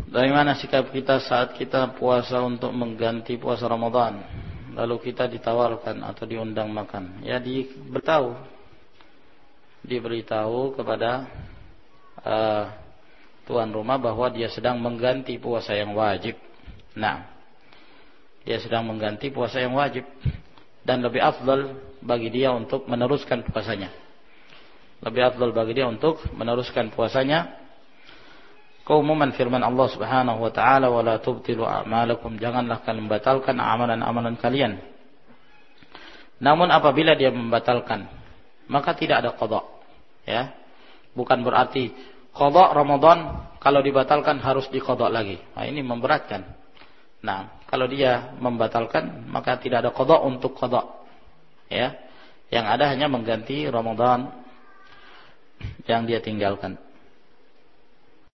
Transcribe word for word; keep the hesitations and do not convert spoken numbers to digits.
Bagaimana sikap kita saat kita puasa untuk mengganti puasa Ramadan, lalu kita ditawarkan atau diundang makan? Ya, diberitahu, diberitahu kepada uh, tuan rumah bahwa dia sedang mengganti puasa yang wajib. Nah, dia sedang mengganti puasa yang wajib, dan lebih afdal bagi dia untuk meneruskan puasanya. Lebih afdal bagi dia untuk meneruskan puasanya. Keumuman firman Allah Subhanahu wa taala, "Wala tubtilu a'malakum", janganlah kalian membatalkan amalan-amalan kalian. Namun apabila dia membatalkan, maka tidak ada qada. Ya. Bukan berarti qada Ramadan kalau dibatalkan harus diqada lagi. Nah, ini memberatkan. Nah, kalau dia membatalkan maka tidak ada qada untuk qada. Ya. Yang ada hanya mengganti Ramadan yang dia tinggalkan.